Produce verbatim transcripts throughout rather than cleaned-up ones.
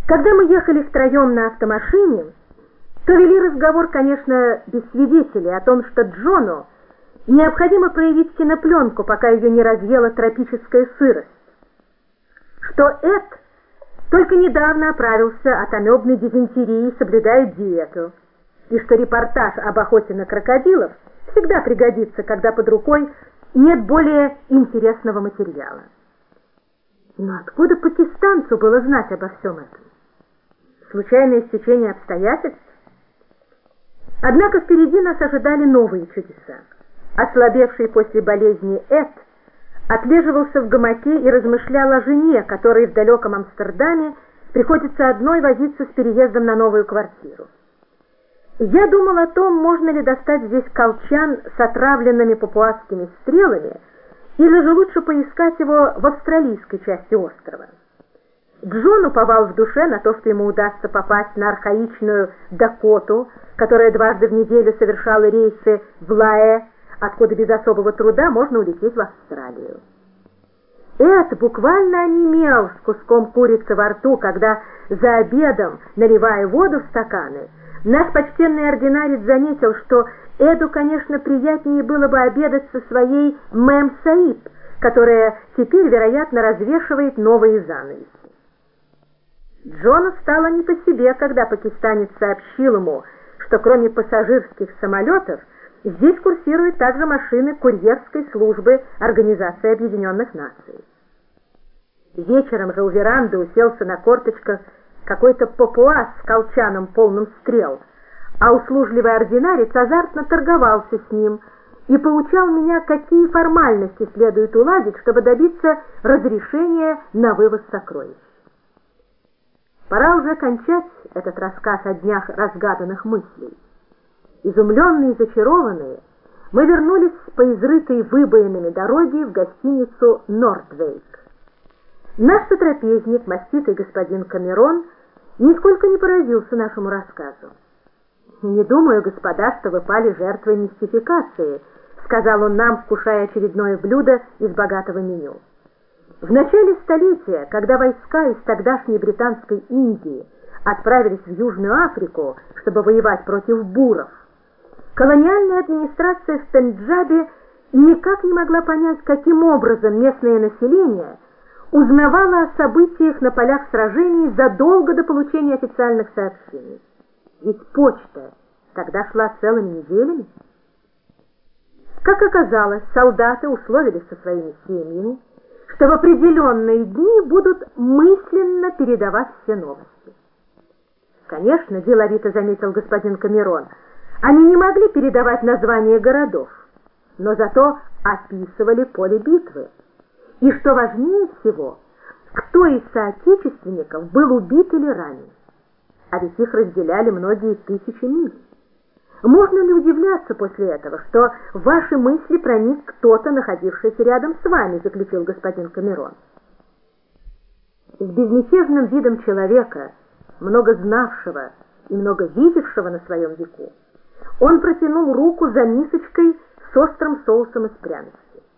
Когда мы ехали втроем на автомашине, то вели разговор, конечно, без свидетелей, о том, что Джону необходимо проявить кинопленку, пока ее не разъела тропическая сырость, что Эд только недавно оправился от амебной дизентерии и соблюдает диету, и что репортаж об охоте на крокодилов всегда пригодится, когда под рукой нет более интересного материала. Но откуда пакистанцу было знать обо всем этом? Случайное стечение обстоятельств? Однако впереди нас ожидали новые чудеса. Ослабевший после болезни Эд отлеживался в гамаке и размышлял о жене, которой в далеком Амстердаме приходится одной возиться с переездом на новую квартиру. Я думал о том, можно ли достать здесь колчан с отравленными папуасскими стрелами, или же лучше поискать его в австралийской части острова. Джон уповал в душе на то, что ему удастся попасть на архаичную Дакоту, которая дважды в неделю совершала рейсы в Лаэ, откуда без особого труда можно улететь в Австралию. Эд буквально онемел с куском курицы во рту, когда за обедом, наливая воду в стаканы, наш почтенный ординарец заметил, что Эду, конечно, приятнее было бы обедать со своей мэм Саиб, которая теперь, вероятно, развешивает новые занавеси. Джону стало не по себе, когда пакистанец сообщил ему, что кроме пассажирских самолетов здесь курсируют также машины курьерской службы Организации Объединенных Наций. Вечером же у веранды уселся на корточках какой-то папуас с колчаном полным стрел, а услужливый ординарец азартно торговался с ним и поучал меня, какие формальности следует уладить, чтобы добиться разрешения на вывоз сокровищ. Пора уже кончать этот рассказ о днях разгаданных мыслей. Изумленные и зачарованные, мы вернулись по изрытой выбоинами дороге в гостиницу «Нордвейк». Наш сотрапезник, маститый господин Камерон, нисколько не поразился нашему рассказу. «Не думаю, господа, что вы пали жертвой мистификации», — сказал он нам, вкушая очередное блюдо из богатого меню. В начале столетия, когда войска из тогдашней Британской Индии отправились в Южную Африку, чтобы воевать против буров, колониальная администрация в Пенджабе никак не могла понять, каким образом местное население узнавало о событиях на полях сражений задолго до получения официальных сообщений. Ведь почта тогда шла целыми неделями. Как оказалось, солдаты условились со своими семьями, что в определенные дни будут мысленно передавать все новости. Конечно, деловито заметил господин Камерон, они не могли передавать названия городов, но зато описывали поле битвы. И что важнее всего, кто из соотечественников был убит или ранен. А ведь их разделяли многие тысячи миль. Можно ли удивляться после этого, что в ваши мысли проник кто-то, находившийся рядом с вами, заключил господин Камерон. С безмятежным видом человека, много знавшего и много видевшего на своем веку, он протянул руку за мисочкой с острым соусом из пряностей.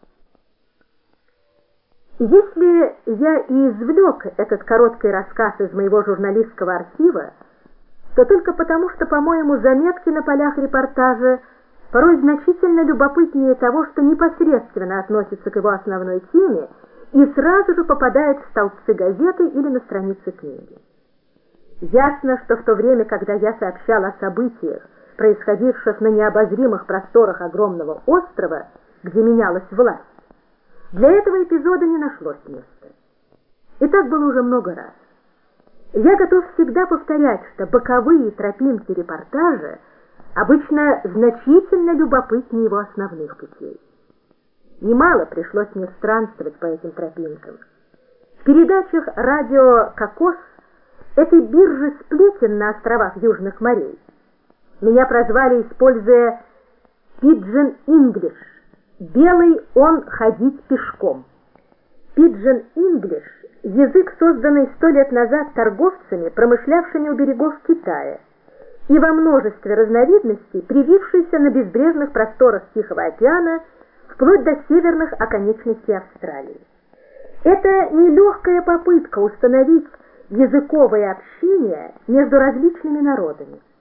Если я и извлек этот короткий рассказ из моего журналистского архива, то только потому, что, по-моему, заметки на полях репортажа порой значительно любопытнее того, что непосредственно относится к его основной теме и сразу же попадает в столбцы газеты или на страницы книги. Ясно, что в то время, когда я сообщал о событиях, происходивших на необозримых просторах огромного острова, где менялась власть, для этого эпизода не нашлось места. И так было уже много раз. Я готов всегда повторять, что боковые тропинки репортажа обычно значительно любопытнее его основных путей. Немало пришлось мне странствовать по этим тропинкам. В передачах радио «Кокос» этой биржи сплетен на островах Южных морей меня прозвали, используя «Пиджин Инглиш» — «белый он ходить пешком». «Пиджин Инглиш» — язык, созданный сто лет назад торговцами, промышлявшими у берегов Китая, и во множестве разновидностей привившийся на безбрежных просторах Тихого океана вплоть до северных оконечностей Австралии. Это нелегкая попытка установить языковое общение между различными народами.